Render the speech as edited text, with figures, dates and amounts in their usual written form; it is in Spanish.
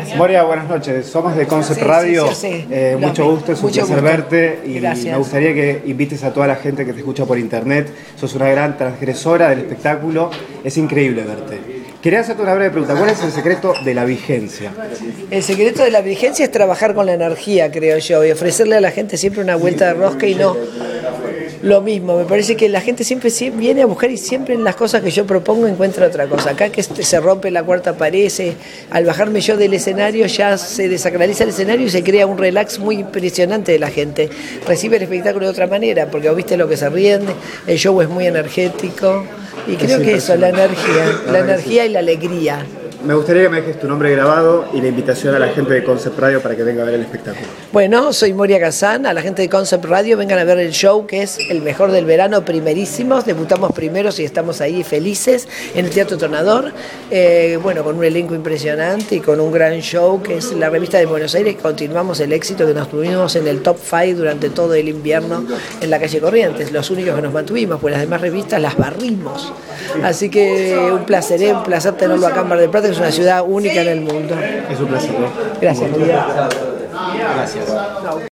Moria, buenas noches. Somos de Concept Radio. Sí. Mucho gusto, es un placer verte y gracias. Me gustaría que invites a toda la gente que te escucha por internet. Sos una gran transgresora del espectáculo, es increíble verte. Quería hacerte una breve pregunta. ¿Cuál es el secreto de la vigencia? El secreto de la vigencia es trabajar con la energía, creo yo, y ofrecerle a la gente siempre una vuelta de rosca y no lo mismo. Me parece que la gente siempre viene a buscar y siempre en las cosas que yo propongo encuentra otra cosa. Acá que se rompe la cuarta pared, al bajarme yo del escenario ya se desacraliza el escenario y se crea un relax muy impresionante de la gente. Recibe el espectáculo de otra manera, porque viste lo que se ríen, el show es muy energético y creo que eso, la energía y la alegría. Me gustaría que me dejes tu nombre grabado y la invitación a la gente de Concept Radio para que venga a ver el espectáculo. Bueno, soy Moria Kazan, a la gente de Concept Radio, vengan a ver el show que es el mejor del verano, primerísimos, debutamos primeros y estamos ahí felices en el Teatro Tonador, bueno, con un elenco impresionante y con un gran show que es la revista de Buenos Aires. Continuamos el éxito que nos tuvimos en el top 5 durante todo el invierno en la calle Corrientes, los únicos que nos mantuvimos, pues las demás revistas las barrimos. Así que un placer tenerlo acá en Mar del Plata, que es una ciudad única en el mundo. Es un placer, ¿no? Gracias, María. Gracias.